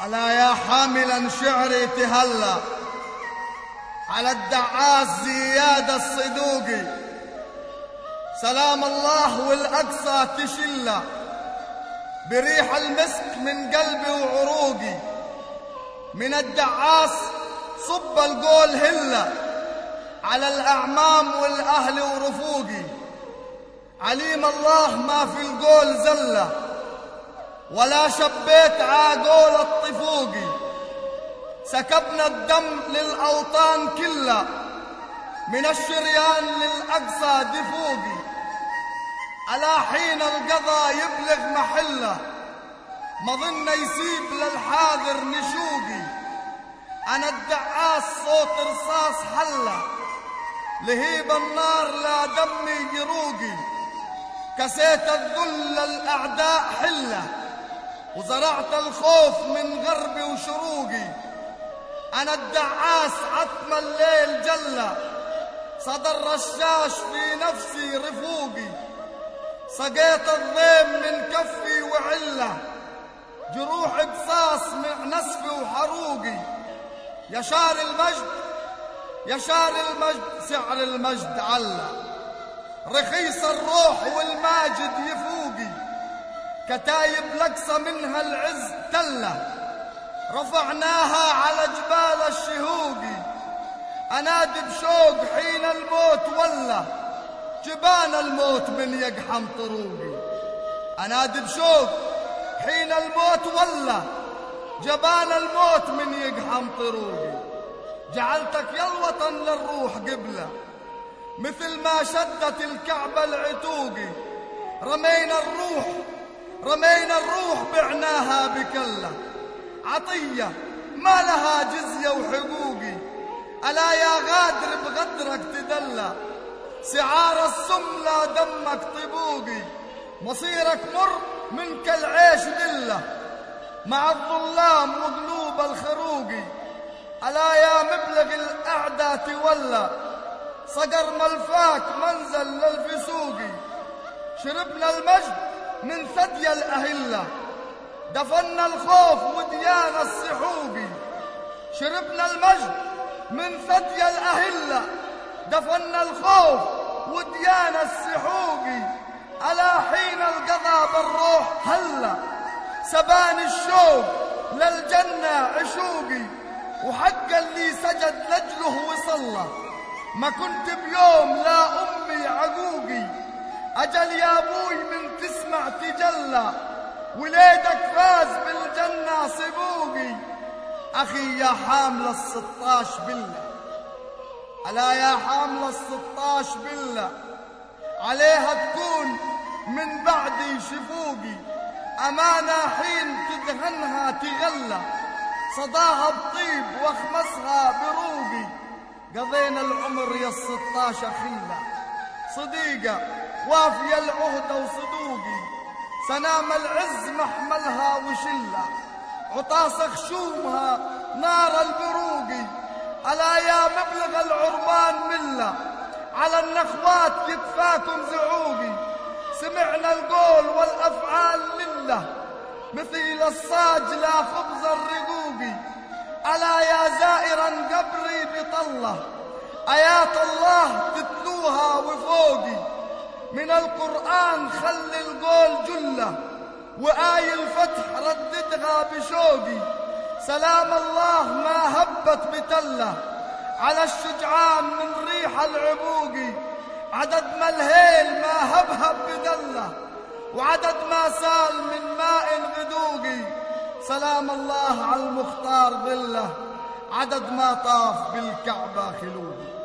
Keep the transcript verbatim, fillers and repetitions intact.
ألا يا حاملا شعري تهلى على الدعاس زياد الصدوقي، سلام الله والأقصى تشلى بريح المسك من قلبي وعروقي. من الدعاس صب القول هلة على الأعمام والأهل ورفوقي. عليم الله ما في القول زلة ولا شبيت عاقول الطفوقي. سكبنا الدم للأوطان كلها من الشريان للأقصى دفوقي. ألا حين القضا يبلغ محله مظن يسيب للحاضر نشوقي. أنا الدعاس صوت رصاص حله لهيب النار لا دمي يروقي. كسيت الذل للأعداء حله وزرعت الخوف من غربي وشروقي. أنا الدعاس عتم الليل جلة صدر رشاش في نفسي رفوقي. سقيت الضيم من كفي وعله جروح قصاص مع نسفي وحروقي. يا شار المجد يا شار المجد سعر المجد علا رخيص الروح والماجد يفوقي. كتايب لقصة منها العز تله رفعناها على جبال الشهوقي. أنادي بشوق حين الموت ولا جبان الموت من يقحم طروقي. أنادي بشوق حين الموت ولا جبان الموت من يقحم طروقي. جعلتك يا الوطن للروح قبله مثل ما شدت الكعبة العتوقي. رمينا الروح رمينا الروح بعناها بكله عطية ما لها جزية وحقوقي. ألا يا غادر بغدرك تدلى سعار السم لا دمك طبوقي. مصيرك مر منك العيش دلة مع الظلام وقلوب الخروقي. ألا يا مبلغ الأعداء تولى صقر ملفاك منزل للفسوقي. شربنا المجد من ثدي الأهلة دفنا الخوف وديان السحوقي. شربنا المجد من ثدي الأهلة دفنا الخوف وديان السحوقي. ألا حين القضاء بالروح هلا سباني الشوق للجنة عشوقي. وحق اللي سجد لجله وصلى ما كنت بيوم لا أمي عقوقي. أجل يا أبوي من تسمع تجلى وليدك فاز بالجنة سبوقي. أخي يا حامل الستاش بالله ألا يا حامل الستاش بالله عليها تكون من بعدي شفوقي. أمانة حين تدهنها تغلى صداها بطيب واخمسها بروقي. قضينا العمر يا الستاش أخيلة صديقة وافية العهدة وصدوقي. سنام العز محملها وشلة عطاس خشومها نار البروقي. ألا يا مبلغ العربان ملة على النخوات يدفاكم زعوقي. سمعنا القول والأفعال لله مثل الصاج لا خبز الرقوقي. ألا يا زائرا قبري بطله آيات الله تتلوها وفوقي. من القرآن خلي القول جله وآي الفتح رددها بشوقي. سلام الله ما هبت بتله على الشجعان من ريح العبوقي. عدد ما الهيل ما هبهب بدله وعدد ما سال من ماء غدوقي. سلام الله على المختار ظله عدد ما طاف بالكعبة خلوقي.